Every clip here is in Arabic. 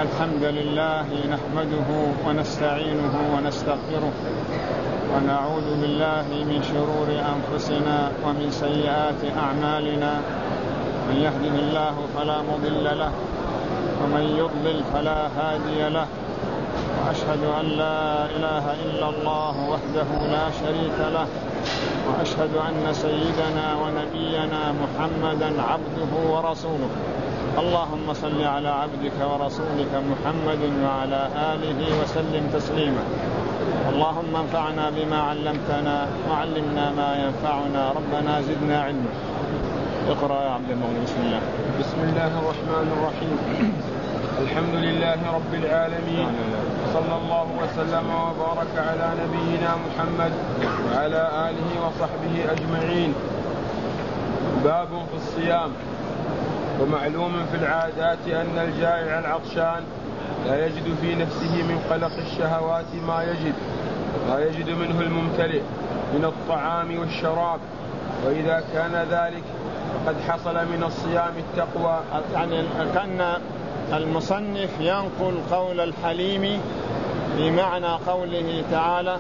الحمد لله نحمده ونستعينه ونستغفره ونعوذ بالله من شرور أنفسنا ومن سيئات أعمالنا. من يهده الله فلا مضل له ومن يضلل فلا هادي له، وأشهد أن لا إله إلا الله وحده لا شريك له، وأشهد أن سيدنا ونبينا محمدا عبده ورسوله. اللهم صل على عبدك ورسولك محمد وعلى آله وسلم تسليما. اللهم انفعنا بما علمتنا وعلمنا ما ينفعنا، ربنا زدنا علما. اقرأ يا عبد المغني. بسم الله. بسم الله الرحمن الرحيم. الحمد لله رب العالمين، صلى الله وسلم وبارك على نبينا محمد وعلى آله وصحبه أجمعين. باب في الصيام. ومعلوم في العادات أن الجائع العطشان لا يجد في نفسه من قلق الشهوات ما يجد منه الممتلئ من الطعام والشراب، وإذا كان ذلك فقد حصل من الصيام التقوى. يعني كان المصنف ينقل قول الحليم بمعنى قوله تعالى: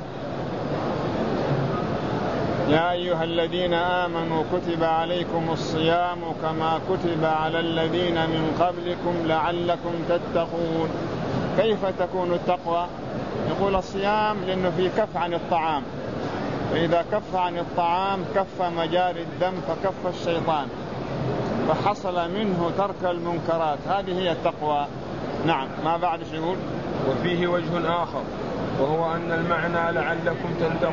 يا أيها الذين آمنوا كتب عليكم الصيام كما كتب على الذين من قبلكم لعلكم تتقون. كيف تكون التقوى؟ يقول الصيام لأنه في كف عن الطعام، فإذا كف عن الطعام كف مجاري الدم فكف الشيطان، فحصل منه ترك المنكرات. هذه هي التقوى. نعم. ما بعد يقول: وفيه وجه آخر، وهو أن المعنى لعلكم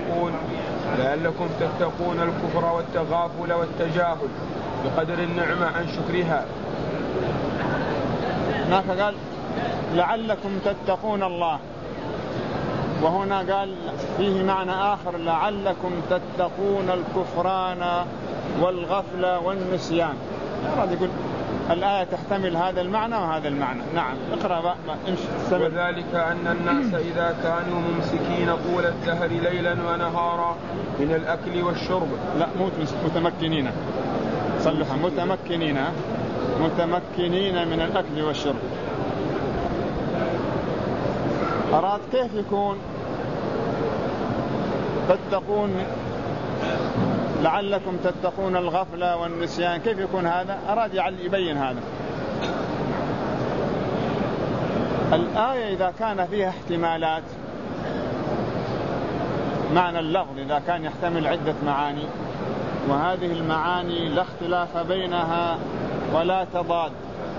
تتقون الكفر والتغافل والتجاهل بقدر النعمة عن شكرها. هناك قال لعلكم تتقون الله، وهنا قال فيه معنى آخر: لعلكم تتقون الكفران والغفلة والنسيان. يقول الآية تحتمل هذا المعنى وهذا المعنى. نعم. اقرأ بقى. وذلك أن الناس إذا كانوا ممسكين طول الدهر ليلا ونهارا من الأكل والشرب. لا، متمكنين. صلحا. متمكنين من الأكل والشرب. أراد كيف يكون تتقون، لعلكم تتقون الغفلة والنسيان، كيف يكون هذا؟ أراد يبين هذا. الآية إذا كان فيها احتمالات، معنى اللفظ إذا كان يحتمل عدة معاني، وهذه المعاني لا اختلاف بينها ولا تضاد،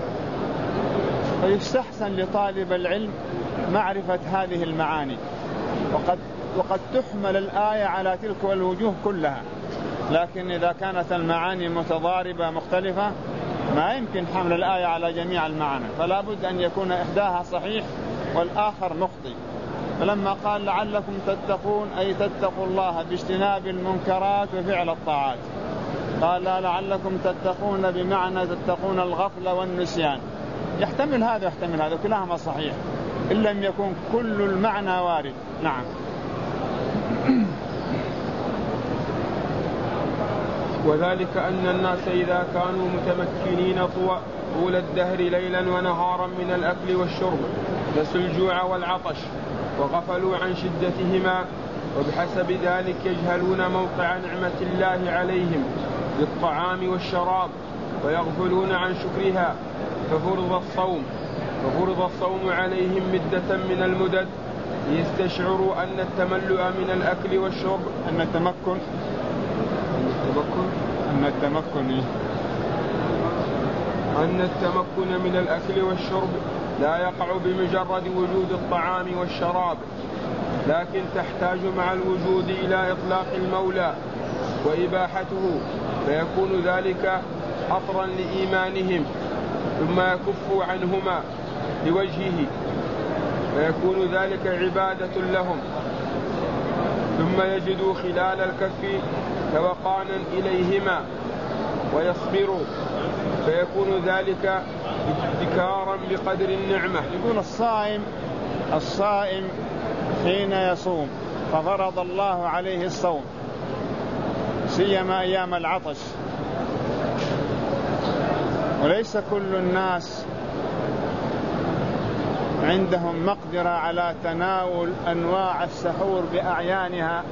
فيستحسن لطالب العلم معرفة هذه المعاني، وقد تحمل الآية على تلك الوجوه كلها. لكن إذا كانت المعاني متضاربة مختلفة ما يمكن حمل الآية على جميع المعاني، فلا بد أن يكون إحداها صحيح والآخر مخطئ. فلما قال لعلكم تتقون أي تتقوا الله باجتناب المنكرات وفعل الطاعات، قال لعلكم تتقون بمعنى تتقون الغفلة والنسيان. يحتمل هذا ويحتمل هذا، كلاهما صحيح إن لم يكن كل المعنى وارد. نعم. وذلك أن الناس إذا كانوا متمكنين طول الدهر ليلا ونهارا من الأكل والشرب نسوا الجوع والعطش وغفلوا عن شدتهما، وبحسب ذلك يجهلون موقع نعمة الله عليهم بالطعام والشراب ويغفلون عن شكرها، ففرض الصوم عليهم مدة من المدد ليستشعروا أن التملؤ من الأكل والشرب أن التمكن من الأكل والشرب لا يقع بمجرد وجود الطعام والشراب، لكن تحتاج مع الوجود إلى إطلاق المولى وإباحته، فيكون ذلك حطرا لإيمانهم، ثم يكف عنهما لوجهه، فيكون ذلك عبادة لهم، ثم يجدوا خلال الكف توقانا إليهما ويصبروا، فيكون ذلك ذكارا بقدر النعمة. يقول الصائم حين يصوم ففرض الله عليه الصوم سيما أيام العطش، وليس كل الناس عندهم مقدرة على تناول أنواع السحور بأعيانها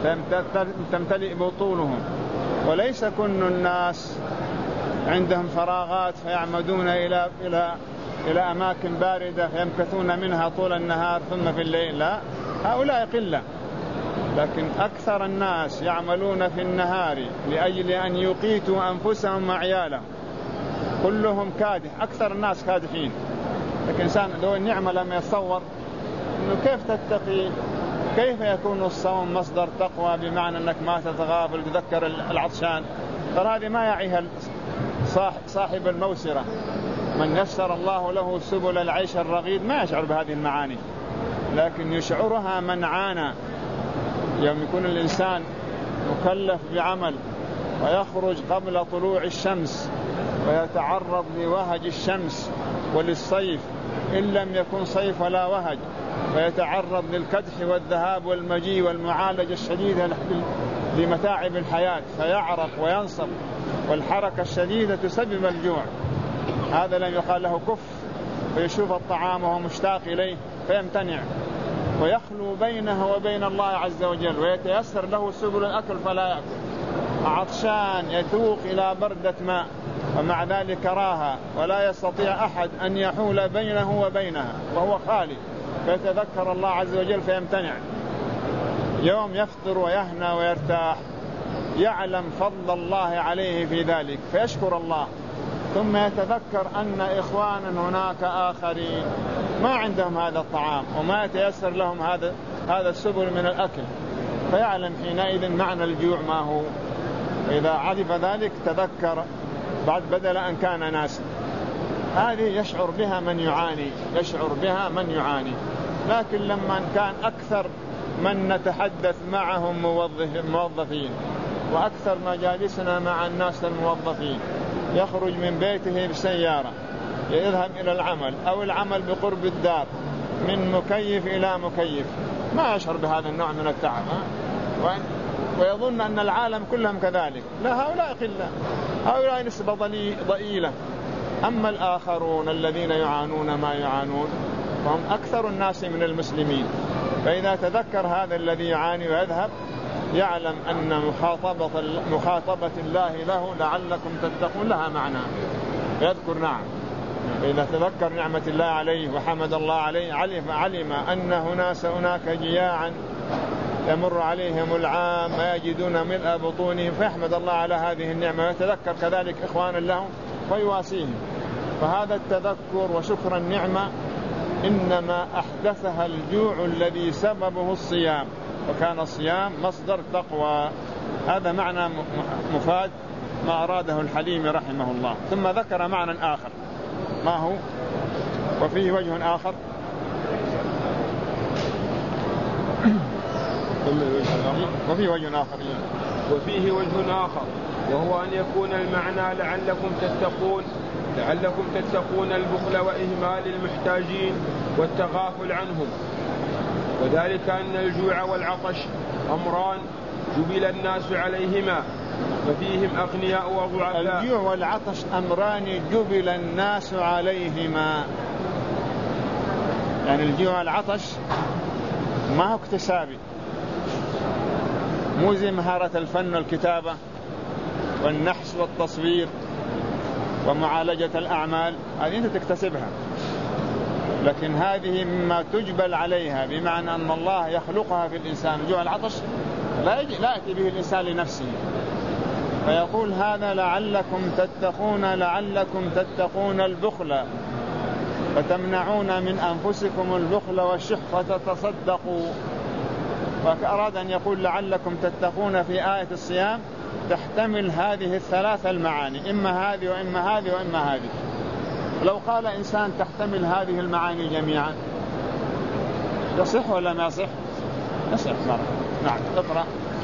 تمتلئ بطونهم، وليس كل الناس عندهم فراغات فيعمدون إلى أماكن باردة فيمكثون منها طول النهار ثم في الليل، لا، هؤلاء قلة. لكن أكثر الناس يعملون في النهار لأجل أن يقيتوا أنفسهم وعيالهم، كلهم كادح، أكثر الناس كادحين. لكن إنسان لو النعمة لما يتصور إنه كيف تتقي، كيف يكون الصوم مصدر تقوى بمعنى أنك ما تتغافل تذكر العطشان، ترى هذه ما يعيها صاحب الموسرة. من يسر الله له سبل العيش الرغيد ما يشعر بهذه المعاني، لكن يشعرها من عانى. يوم يكون الإنسان مكلف بعمل ويخرج قبل طلوع الشمس ويتعرض لوهج الشمس وللصيف إن لم يكن صيف ولا وهج، ويتعرض للكدح والذهاب والمجيء والمعالجة الشديدة لمتاعب الحياة فيعرق وينصب، والحركة الشديدة تسبب الجوع، هذا لم يقال له كف، فيشوف الطعام وهو مشتاق إليه فيمتنع، ويخلو بينه وبين الله عز وجل، ويتيسر له سبل الأكل فلا يأكل، عطشان يتوق إلى بردة ماء ومع ذلك راها ولا يستطيع أحد أن يحول بينه وبينها وهو خالي، فيتذكر الله عز وجل فيمتنع. يوم يفطر ويهنى ويرتاح يعلم فضل الله عليه في ذلك فيشكر الله، ثم يتذكر أن إخوانا هناك آخرين ما عندهم هذا الطعام وما يتيسر لهم هذا السبل من الأكل، فيعلم حينئذ معنى الجوع ما هو. إذا عرف ذلك تذكر بعد بدل أن كان ناسا. هذه يشعر بها من يعاني، يشعر بها من يعاني. لكن لما كان أكثر من نتحدث معهم موظفين، وأكثر مجالسنا مع الناس الموظفين، يخرج من بيته بسيارة يذهب إلى العمل أو العمل بقرب الدار من مكيف إلى مكيف، ما يشعر بهذا النوع من التعب، ويظن أن العالم كلهم كذلك. لا، هؤلاء قلة، هؤلاء نسبة ضئيلة. أما الآخرون الذين يعانون ما يعانون فهم أكثر الناس من المسلمين. فإذا تذكر هذا الذي يعاني ويذهب يعلم أن مخاطبة الله له لعلكم تتقون لها معنى، يذكر نعم. فإذا تذكر نعمة الله عليه وحمد الله عليه علم أن هناك جياعا يمر عليهم العام ما يجدون ملء بطونهم، فيحمد الله على هذه النعمة، ويتذكر كذلك إخوانا لهم ويواسيهم. فهذا التذكر وشكر النعمة إنما أحدثها الجوع الذي سببه الصيام، وكان الصيام مصدر تقوى. هذا معنى مفاد ما أراده الحليم رحمه الله. ثم ذكر معنى آخر، ما هو؟ وفيه وجه آخر. وفيه وجه آخر وفيه وجه آخر وهو أن يكون المعنى لعلكم تتقون البخل وإهمال المحتاجين والتغافل عنهم، وذلك أن الجوع والعطش أمران جبل الناس عليهما ففيهم أغنياء وضعفاء. الجوع والعطش أمران جبل الناس عليهما، يعني الجوع والعطش ما هو اكتسابي، مو زي مهارة الفن والكتابة والنحس والتصوير ومعالجة الأعمال، هذه أنت تكتسبها، لكن هذه مما تجبل عليها، بمعنى أن الله يخلقها في الإنسان. الجوع والعطش لا يأتي به الإنسان لنفسه، فيقول هذا لعلكم تتقون البخل فتمنعون من أنفسكم البخل والشح فتتصدقوا. فأراد أن يقول لعلكم تتقون في آية الصيام تحتمل هذه الثلاث المعاني، إما هذه وإما هذه وإما هذه. لو قال إنسان تحتمل هذه المعاني جميعا يصح ولا ما يصح؟ يصح مرة. نعم، اقرأ.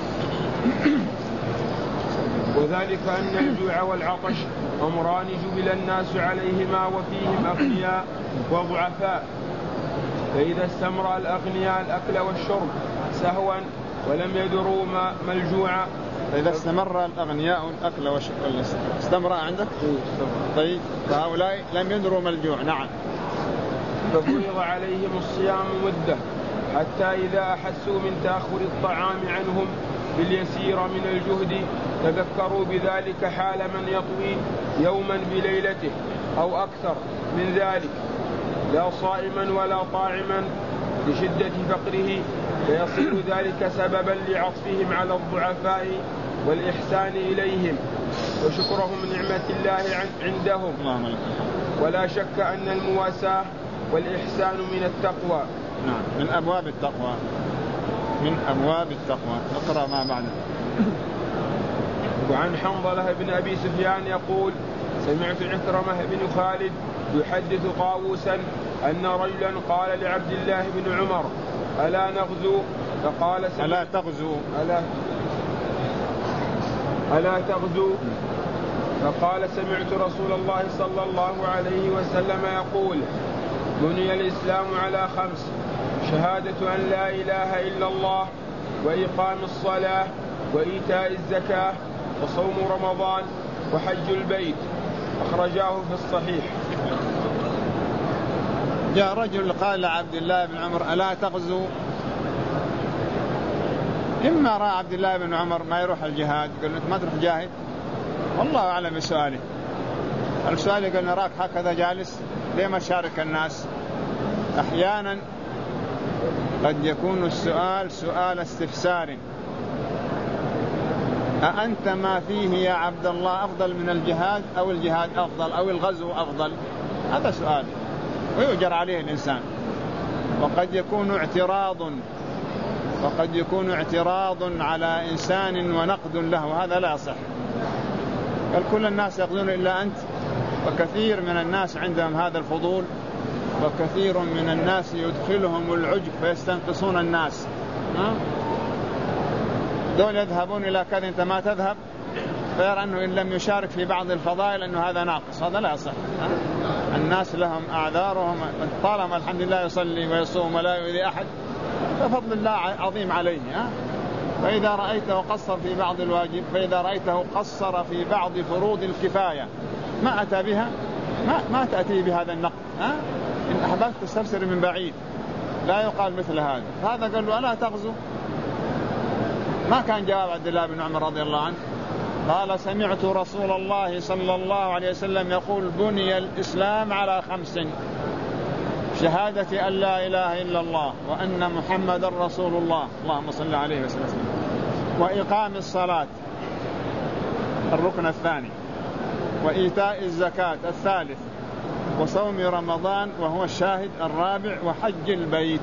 وذلك أن الجوع والعطش أمران جبل الناس عليهما وفيهم أغنياء وضعفاء، فإذا استمر الأغنياء الأكل والشرب سهوا ولم يدروا ما الجوع. فإذا استمر الأغنياء الأكل والشرب استمر عندك؟ طيب، فهؤلاء لم يدروا ما الجوع. نعم. ففرض عليهم الصيام مدة حتى إذا أحسوا من تأخر الطعام عنهم باليسير من الجهد تذكروا بذلك حال من يطوي يوما بليلته أو أكثر من ذلك لا صائما ولا طاعما لشدة فقره، فيصير ذلك سببا لعطفهم على الضعفاء والإحسان إليهم وشكرهم نعمة الله عندهم. ولا شك أن المواساة والإحسان من التقوى. نعم، من أبواب التقوى، من أبواب التقوى. نقرأ ما بعده. وعن حنظلة بن أبي سفيان يقول: سمعت عكرمة بن خالد يحدث طاووسا أن رجلا قال لعبد الله بن عمر: ألا نغزو؟ فقال: ألا تغزو؟ ألا تغزو؟ فقال: سمعت رسول الله صلى الله عليه وسلم يقول: بني الإسلام على 5: شهادة أن لا إله إلا الله، وإقام الصلاة، وإيتاء الزكاة، وصوم رمضان، وحج البيت. أخرجاه في الصحيح. جاء رجل قال لعبد الله بن عمر: ألا تغزو؟ إما رأى عبد الله بن عمر ما يروح الجهاد، قال له: ما تروح جاهد؟ والله أعلم بسؤاله. السؤال قال: نراك هكذا جالس، ليه ما تشارك الناس؟ أحيانا قد يكون السؤال سؤال استفسار: أأنت ما فيه يا عبد الله أفضل من الجهاد، أو الجهاد أفضل، أو الغزو أفضل؟ هذا سؤال ويؤجر عليه الإنسان. وقد يكون اعتراض على إنسان ونقد له، هذا لا يصح. بل كل الناس يقولون إلا أنت، وكثير من الناس عندهم هذا الفضول، وكثير من الناس يدخلهم العجب فيستنقصون الناس. دول يذهبون إلى كذا أنت ما تذهب، فيرى أنه إن لم يشارك في بعض الفضائل أنه هذا ناقص، هذا لا يصح. الناس لهم أعذارهم، طالما الحمد لله يصلي ويصوم ولا يؤذي أحد ففضل الله عظيم عليه. فإذا رأيته قصر في بعض الواجب، فإذا رأيته قصر في بعض فروض الكفاية ما أتى بها، ما تأتي بهذا النقد. إن أحببت تستفسر من بعيد، لا يقال مثل هذا. هذا قال له: ألا تغزو؟ ما كان جواب عبد الله بن عمر رضي الله عنه. قال: سمعت رسول الله صلى الله عليه وسلم يقول: بني الإسلام على 5: شهادة أن لا إله إلا الله، وأن محمد رسول الله، اللهم صل عليه وسلم، وإقام الصلاة الركن الثاني، وإيتاء الزكاة الثالث، وصوم رمضان وهو الشاهد الرابع، وحج البيت.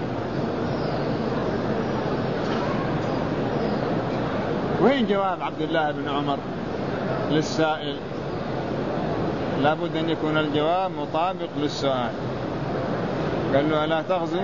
وين جواب عبد الله بن عمر للسائل؟ لابد أن يكون الجواب مطابق للسؤال. قال له: ألا تغزو؟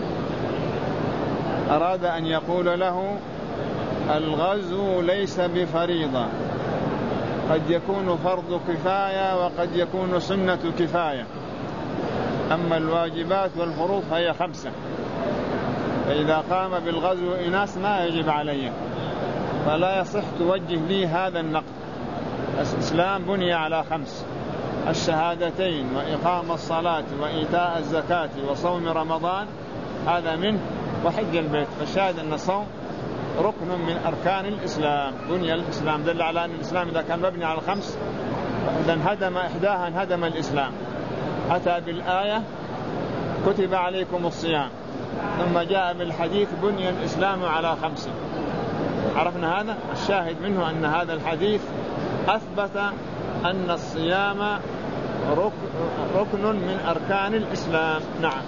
أراد أن يقول له: الغزو ليس بفريضة، قد يكون فرض كفاية وقد يكون سنة كفاية، أما الواجبات والفروض فهي 5، فإذا قام بالغزو إناس ما يجب عليه، فلا يصح توجه لي هذا النقد. الإسلام بني على 5: الشهادتين، وإقام الصلاة، وإيتاء الزكاة، وصوم رمضان، هذا منه، وحج البيت. فالشاهد أن الصوم ركن من أركان الإسلام. بني الإسلام دل على أن الإسلام إذا كان مبني على 5 فإذا انهدم إحداها انهدم الإسلام. أتى بالآية: كتب عليكم الصيام، ثم جاء بالحديث: بني الإسلام على 5. عرفنا هذا. الشاهد منه أن هذا الحديث أثبت أن الصيام ركن من أركان الإسلام. نعم.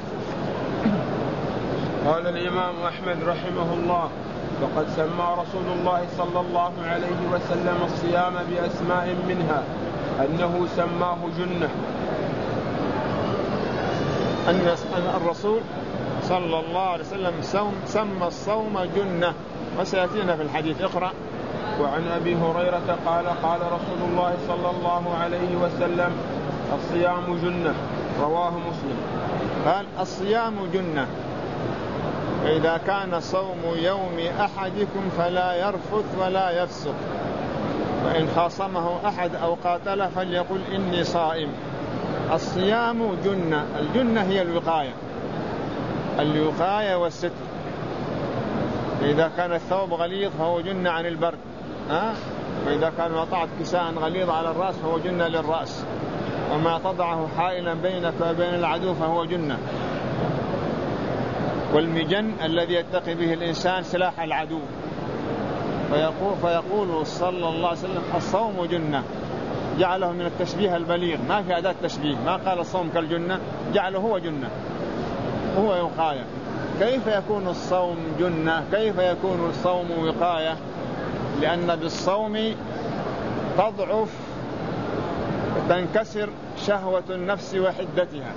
قال الإمام أحمد رحمه الله: وقد سمى رسول الله صلى الله عليه وسلم الصيام بأسماء، منها أنه سماه جنة. أن الرسول صلى الله عليه وسلم سمى الصوم جنة، وسيأتينا في الحديث. اقرأ. وعن أبي هريرة قال: قال رسول الله صلى الله عليه وسلم: الصيام جنة. رواه مسلم. قال: الصيام جنة، فإذا كان صوم يوم أحدكم فلا يرفث ولا يفسق، وإن خاصمه أحد أو قاتله فليقل: إني صائم. الصيام جنة. الجنة هي الوقاية والستر. إذا كان الثوب غليظ فهو جنة عن البرد، وإذا كان وضعت كساء غليظ على الرأس فهو جنة للرأس، وما تضعه حائلا بينك وبين العدو فهو جنة. والمجن الذي يتقي به الإنسان سلاح العدو. فيقول صلى الله عليه وسلم الصوم جنة، جعله من التشبيه البليغ، ما في أداة تشبيه، ما قال الصوم كالجنة، جعله هو جنة، هو وقاية. كيف يكون الصوم جنة؟ كيف يكون الصوم وقاية؟ لأن بالصوم تضعف، تنكسر شهوة النفس وحدتها،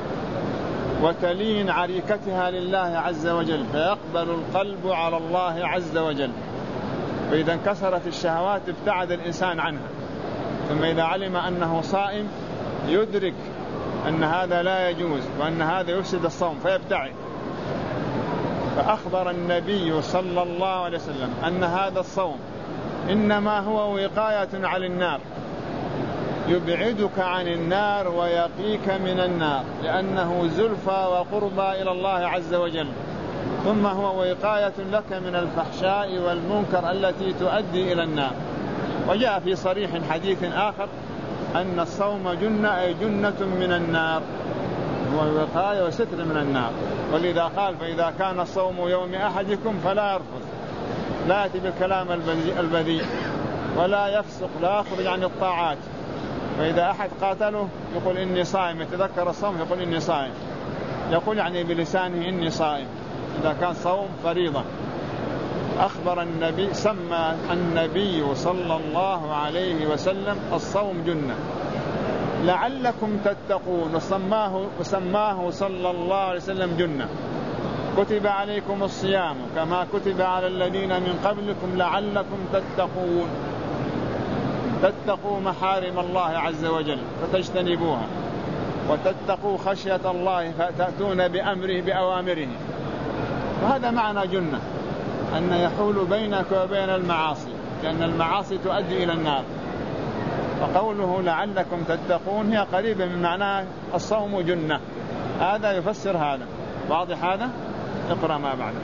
وتلين عريكتها لله عز وجل، فيقبل القلب على الله عز وجل. فإذا انكسرت الشهوات ابتعد الإنسان عنها. ثم إذا علم أنه صائم يدرك أن هذا لا يجوز وأن هذا يفسد الصوم فيبتعد. فأخبر النبي صلى الله عليه وسلم أن هذا الصوم إنما هو وقاية عن النار، يبعدك عن النار ويقيك من النار، لأنه زلفى وقربى إلى الله عز وجل. ثم هو وقاية لك من الفحشاء والمنكر التي تؤدي إلى النار. وجاء في صريح حديث آخر أن الصوم جنة، أي جنة من النار، هو وقاية وستر من النار. ولذا قال فإذا كان الصوم يوم أحدكم فلا يرفث، لا يأتي بالكلام البذيء، ولا يفسق، لا يخرج عن الطاعات. فإذا أحد قاتله يقول إني صائم، يتذكر الصوم يقول إني صائم، يقول يعني بلسانه إني صائم، إذا كان صوم فريضة. أخبر النبي، سمى النبي صلى الله عليه وسلم الصوم جنة لعلكم تتقون، وسماه صلى الله عليه وسلم جنة. كتب عليكم الصيام كما كتب على الذين من قبلكم لعلكم تتقون، تتقوا محارم الله عز وجل فتجتنبوها، وتتقوا خشية الله فتأتون بأمره بأوامره. وهذا معنى جنة، أن يحول بينك وبين المعاصي، لأن المعاصي تؤدي إلى النار. فقوله لعلكم تتقون هي قريبة من معناه الصوم جنة. هذا يفسر هذا. واضح هذا؟ اقرأ ما بعده.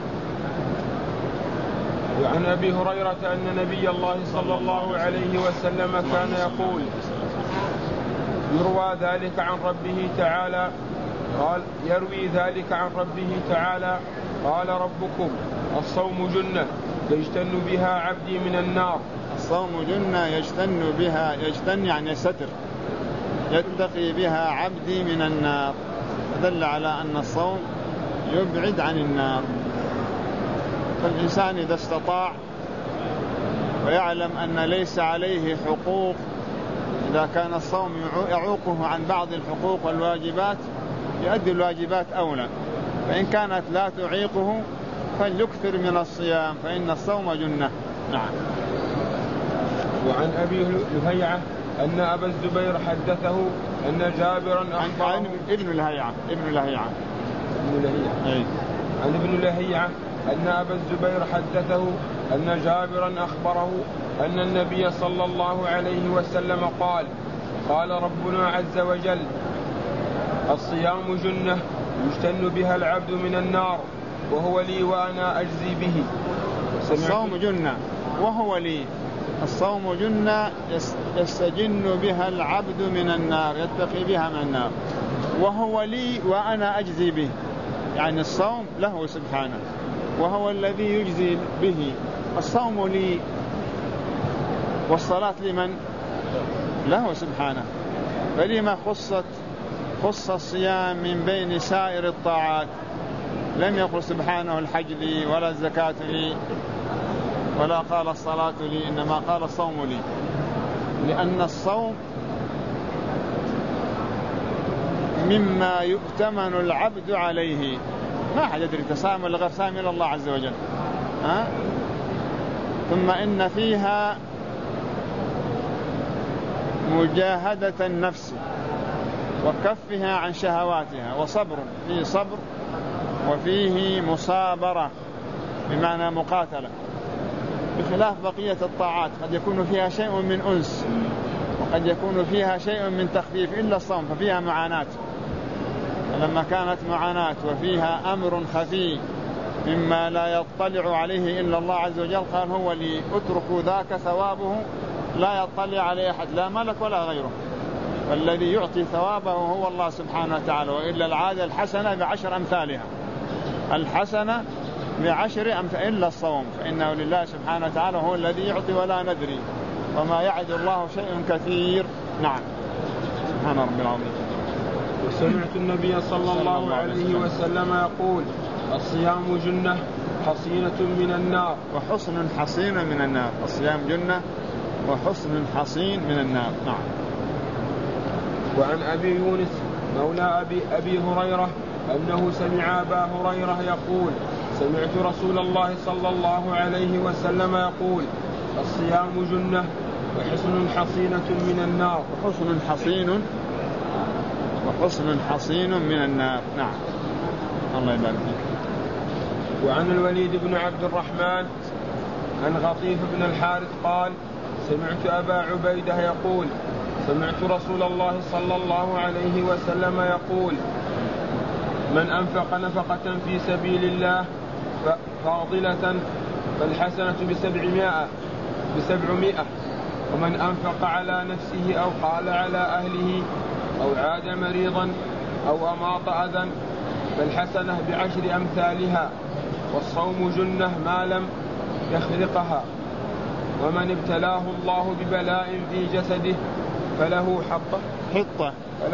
وعن أبي هريرة أن نبي الله صلى الله عليه وسلم كان يقول، يروى ذلك عن ربه تعالى قال، يروي ذلك عن ربه تعالى قال ربكم الصوم جنة يجتن بها عبدي من النار. الصوم جنة يجتن بها، يجتن يعني ستر، يتقي بها عبدي من النار. دل على أن الصوم يبعد عن النار. فالإنسان إذا استطاع ويعلم أن ليس عليه حقوق، إذا كان الصوم يعوقه عن بعض الحقوق والواجبات يؤدي الواجبات أولى، فإن كانت لا تعيقه فليكثر من الصيام، فإن الصوم جنة. نعم. وعن أبي لهيعة أن أبا الزبير حدثه أن جابرا أخبره عن ابن لهيعة عن ابن لهيعة أن أبا الزبير حدثه أن جابرا أخبره أن النبي صلى الله عليه وسلم قال ربنا عز وجل الصيام جنة يجتن بها العبد من النار وهو لي وأنا أجزي به. الصوم جنة وهو لي، الصوم جنة يستجن بها العبد من النار، يتقي بها من النار، وهو لي وأنا أجزي به، يعني الصوم له سبحانه وهو الذي يجزي به. الصوم لي والصلاة لمن؟ له سبحانه. فلما خص الصيام من بين سائر الطاعات؟ لم يقل سبحانه الحج لي ولا الزكاة لي ولا قال الصلاة لي، إنما قال الصوم لي، لأن الصوم مما يؤتمن العبد عليه. ما أحد يدري تصام ولا غير صائم إلى الله عز وجل. ثم إن فيها مجاهدة النفس وكفها عن شهواتها، وصبر، فيه صبر وفيه مصابرة بمعنى مقاتلة، بخلاف بقية الطاعات قد يكون فيها شيء من أنس قد يكون فيها شيء من تخفيف إلا الصوم ففيها معاناة. لما كانت معاناة وفيها أمر خفي مما لا يطلع عليه إلا الله عز وجل قال هو لي اتركوا ذاك ثوابه لا يطلع عليه أحد لا ملك ولا غيره، فالذي يعطي ثوابه هو الله سبحانه وتعالى. وإلا العادة الحسنة ب10 أمثالها، الحسنة ب10 أمثال إلا الصوم فإنه لله سبحانه وتعالى هو الذي يعطي ولا ندري وما يعد الله شيء كثير. نعم. سبحان ربي العظيم. وسمعت النبي صلى الله عليه وسلم يقول الصيام جنة حصينة من النار وحصن حصين من النار. الصيام جنة وحصن حصين من النار. نعم. وعن أبي يونس مولى أبي هريرة أنه سمع أبا هريرة يقول سمعت رسول الله صلى الله عليه وسلم يقول الصيام جنة وحصن حصينة من النار. وحصن حصين من النار. نعم. الله يبارك فيك. وعن الوليد بن عبد الرحمن عن غطيف بن الحارث قال سمعت أبا عبيدة يقول سمعت رسول الله صلى الله عليه وسلم يقول من أنفق نفقة في سبيل الله فاضلة فالحسنة ب700 ومن أنفق على نفسه أو قال على أهله أو عاد مريضا أو أماط أذى فالحسنة ب10 أمثالها. والصوم جنة ما لم يخرقها. ومن ابتلاه الله ببلاء في جسده فله حطة.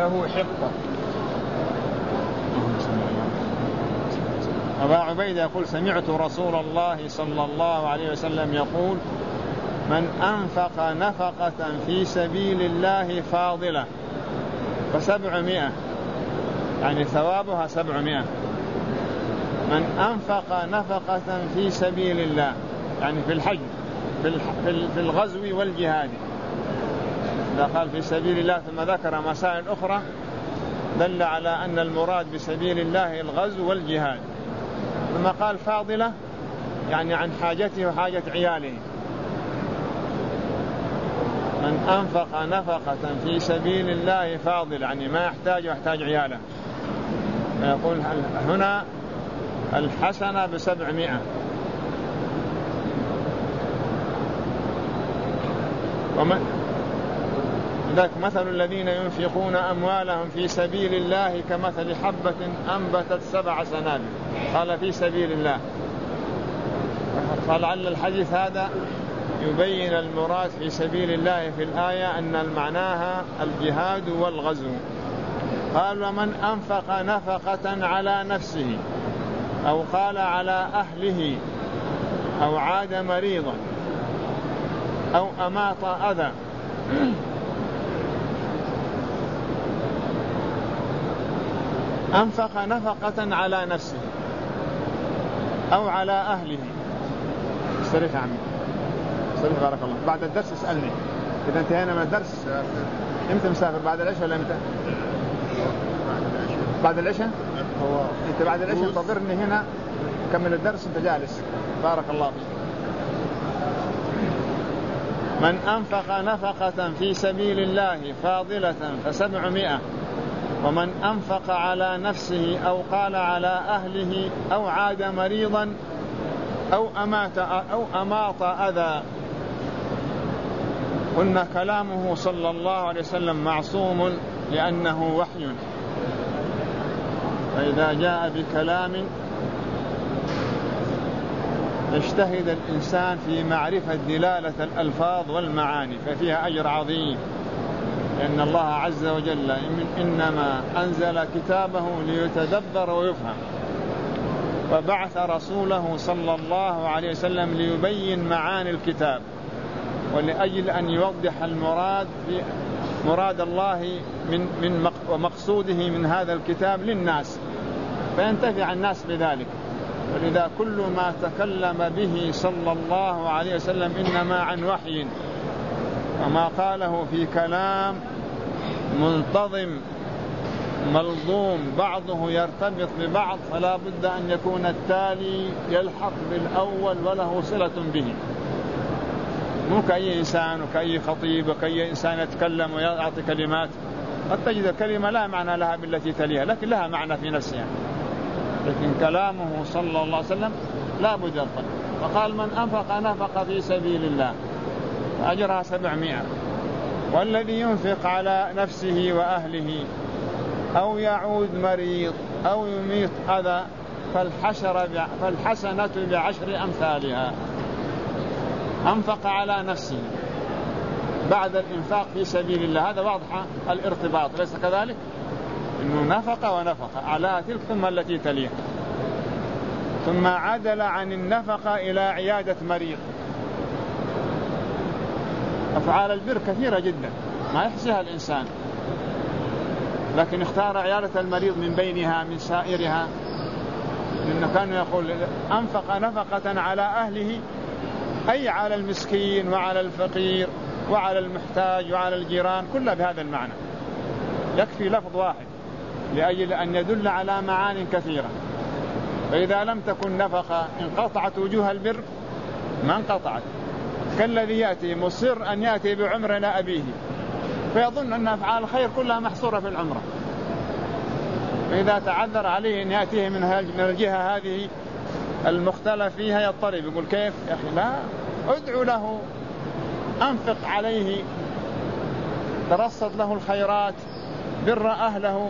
أبا عبيدة يقول سمعت رسول الله صلى الله عليه وسلم يقول من أنفق نفقة في سبيل الله فاضلة ف700 يعني ثوابها 700. من أنفق نفقة في سبيل الله يعني في الحج في الغزو والجهاد. إذا قال في سبيل الله ثم ذكر مسائل أخرى دل على أن المراد بسبيل الله الغزو والجهاد. ثم قال فاضلة يعني عن حاجته وحاجة عياله. من أنفق نفقة في سبيل الله فاضل يعني ما يحتاج ويحتاج عياله. فيقول هنا الحسنة ب700. ذاك مثل الذين ينفقون أموالهم في سبيل الله كمثل حبة أنبتت 7 سنابل قال في سبيل الله. فلعل الحديث هذا يبين المراد في سبيل الله في الآية أن معناها الجهاد والغزو. قال ومن أنفق نفقة على نفسه أو قال على أهله أو عاد مريضا أو أماط أذى أنفق نفقة على نفسه أو على أهله. استريح يا عمي استريح بارك الله. بعد الدرس اسألني إذا انتهينا من الدرس. امتى مسافر بعد العشاء ولا امتى؟ بعد العشاء. انت بعد العشاء انتظرني هنا كمل الدرس انت جالس. بارك الله فيك. من أنفق نفقة في سبيل الله فاضلة ف700 ومن أنفق على نفسه أو قال على أهله أو عاد مريضا أو أماط أذى. قلنا كلامه صلى الله عليه وسلم معصوم لأنه وحي. فإذا جاء بكلام يجتهد الإنسان في معرفة دلالة الألفاظ والمعاني ففيها أجر عظيم. لأن الله عز وجل إنما أنزل كتابه ليتدبر ويفهم وبعث رسوله صلى الله عليه وسلم ليبين معاني الكتاب ولأجل أن يوضح مراد الله ومقصوده من هذا الكتاب للناس فينتفع الناس بذلك. ولذا كل ما تكلم به صلى الله عليه وسلم إنما عن وحي وما قاله في كلام منتظم ملضوم بعضه يرتبط ببعض فلا بد أن يكون التالي يلحق بالأول وله صلة به. مو كأي إنسان وكأي خطيب وكأي إنسان يتكلم ويعطي كلمات، قد تجد الكلمة لا معنى لها بالتي تليها لكن لها معنى في نفسها، لكن كلامه صلى الله عليه وسلم لا بد يضبط. فقال من أنفق نفق في سبيل الله فأجرها 700، والذي ينفق على نفسه وأهله أو يعود مريض أو يميت أذى فالحسنة ب10 أمثالها. أنفق على نفسه بعد الإنفاق في سبيل الله، هذا واضح الارتباط ليس كذلك؟ إنه نفق ونفق على تلك ثم التي تليها، ثم عدل عن النفقة إلى عيادة مريض. أفعال البر كثيرة جدا ما يحصيها الإنسان، لكن اختار عيادة المريض من بينها من سائرها، لأنه كان يقول أنفق نفقة على أهله أي على المسكين وعلى الفقير وعلى المحتاج وعلى الجيران، كلها بهذا المعنى. يكفي لفظ واحد لأجل أن يدل على معان كثيرة. فإذا لم تكن نفقة انقطعت وجوه البر ما انقطعت، كالذي يأتي مصر أن يأتي بعمرة إلى أبيه فيظن أن أفعال الخير كلها محصورة في العمرة، فإذا تعذر عليه أن يأتيه من الجهة هذه المختلف فيها يضطرب، يقول كيف يا أخي؟ لا، ادعو له، أنفق عليه، ترصد له الخيرات، بر أهله،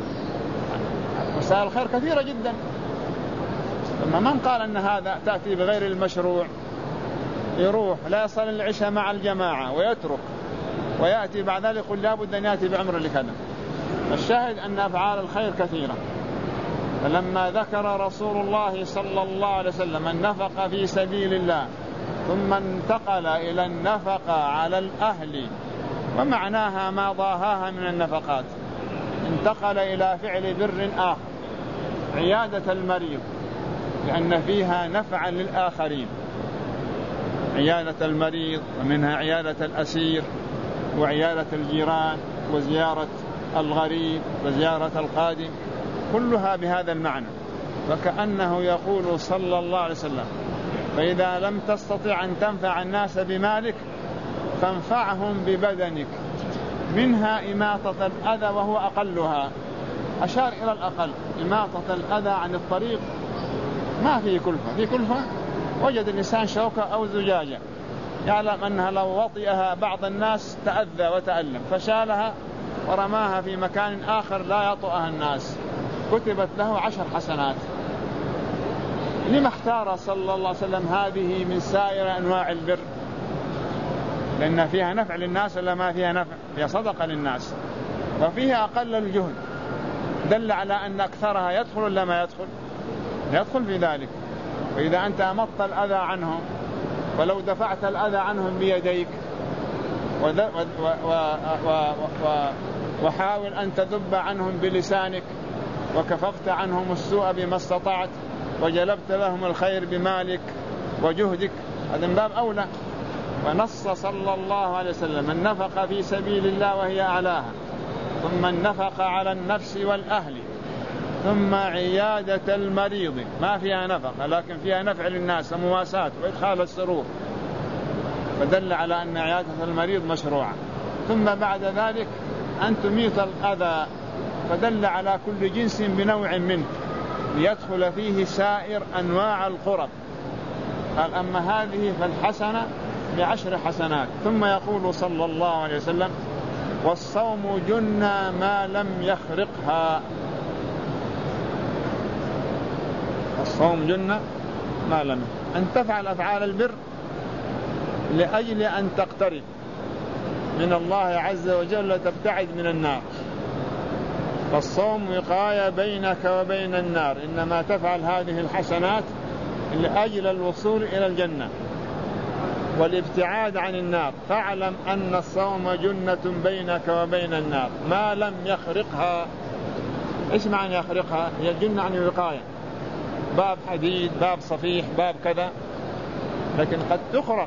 وسائل الخير كثيرة جدا. ثم من قال أن هذا تأتي بغير المشروع، يروح لا يصل العشاء مع الجماعة ويترك ويأتي بعد ذلك يقول لا بد أن يأتي بعمر لكذا. الشاهد أن أفعال الخير كثيرة. فلما ذكر رسول الله صلى الله عليه وسلم النفقة في سبيل الله ثم انتقل إلى النفقة على الأهل ومعناها ما ضاهاها من النفقات، انتقل إلى فعل بر آخر، عيادة المريض، لأن فيها نفعا للآخرين. عيادة المريض ومنها عيادة الأسير وعيادة الجيران وزيارة الغريب وزيارة القادم، كلها بهذا المعنى. فكأنه يقول صلى الله عليه وسلم فإذا لم تستطع أن تنفع الناس بمالك فانفعهم ببدنك، منها إماطة الأذى وهو أقلها. أشار إلى الأقل، إماطة الأذى عن الطريق ما فيه كلفة، في كلفة وجد الإنسان شوكة أو زجاجة يعلم أنها لو وطئها بعض الناس تأذى وتألم فشالها ورماها في مكان آخر لا يطؤها الناس، كتبت له 10 حسنات. لما اختار صلى الله عليه وسلم هذه من سائر أنواع البر؟ لأن فيها نفع للناس ولا ما فيها نفع؟ فيها صدقة للناس وفيها أقل الجهد، دل على أن أكثرها يدخل ولا ما يدخل؟ يدخل في ذلك. وإذا أنت أمطت الأذى عنهم ولو دفعت الأذى عنهم بيديك وحاول أن تذب عنهم بلسانك وكففت عنهم السوء بما استطعت وجلبت لهم الخير بمالك وجهدك، هذا من باب أولى. ونص صلى الله عليه وسلم النفقة في سبيل الله وهي أعلاها، ثم النفقة على النفس والأهل، ثم عيادة المريض ما فيها نفقة لكن فيها نفع للناس ومواساة وإدخال السرور، فدل على أن عيادة المريض مشروعة. ثم بعد ذلك أن تميت الأذى، فدل على كل جنس بنوع منه ليدخل فيه سائر أنواع القرب. قال أما هذه فالحسنة ب10 حسنات. ثم يقول صلى الله عليه وسلم والصوم جنة ما لم يخرقها. الصوم جنة ما لم أن تفعل أفعال البر لأجل أن تقترب من الله عز وجل تبتعد من النار. فالصوم وقاية بينك وبين النار، إنما تفعل هذه الحسنات لأجل الوصول إلى الجنة والابتعاد عن النار. فاعلم أن الصوم جنة بينك وبين النار ما لم يخرقها. إيش معنى يخرقها؟ هي الجنة عن الوقاية، باب حديد، باب صفيح، باب كذا، لكن قد تخرق.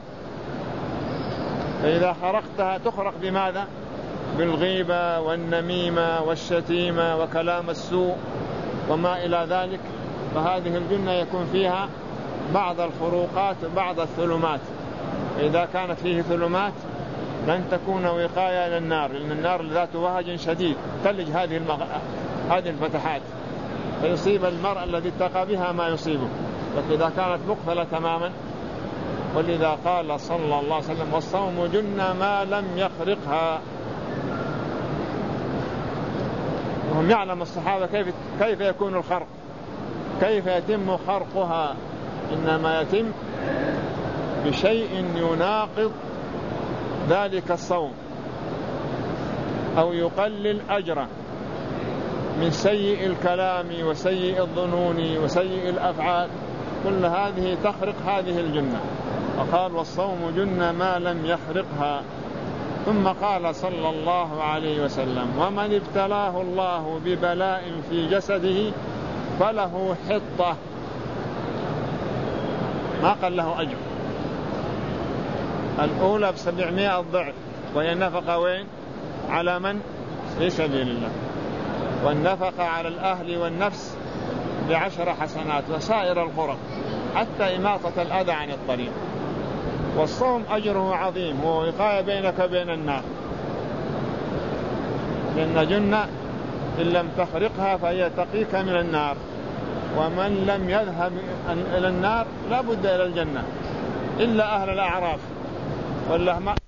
فإذا خرقتها تخرق بماذا؟ بالغيبة والنميمة والشتيمة وكلام السوء وما إلى ذلك. فهذه الجنة يكون فيها بعض الخروقات وبعض الثلمات. وإذا كانت فيه ظلمات لن تكون وقاية للنار، لأن النار ذات وهج شديد تلج هذه الفتحات فيصيب المرء الذي اتقى بها ما يصيبه، لكن إذا كانت مقفلة تماما. ولذا قال صلى الله عليه وسلم: والصوم جنة ما لم يخرقها. وهم يعلم الصحابة كيف يكون الخرق، كيف يتم خرقها، إنما يتم بشيء يناقض ذلك الصوم أو يقلل أجره من سيء الكلام وسيء الظنون وسيء الأفعال، كل هذه تخرق هذه الجنة. وقال: والصوم جنة ما لم يخرقها. ثم قال صلى الله عليه وسلم: ومن ابتلاه الله ببلاء في جسده فله حطة. ما قال له أجر. الأولى ب700 ضعف، وهي النفقة وين؟ على من؟ في سبيل الله. والنفقة على الأهل والنفس ب10 حسنات، وسائر القرب حتى إماطة الأذى عن الطريق. والصوم أجره عظيم، هو وقاية بينك وبين النار، لأن جنة إن لم تخرقها فهي تقيك من النار، ومن لم يذهب إلى النار لا بد إلى الجنة إلا أهل الأعراف. والله ما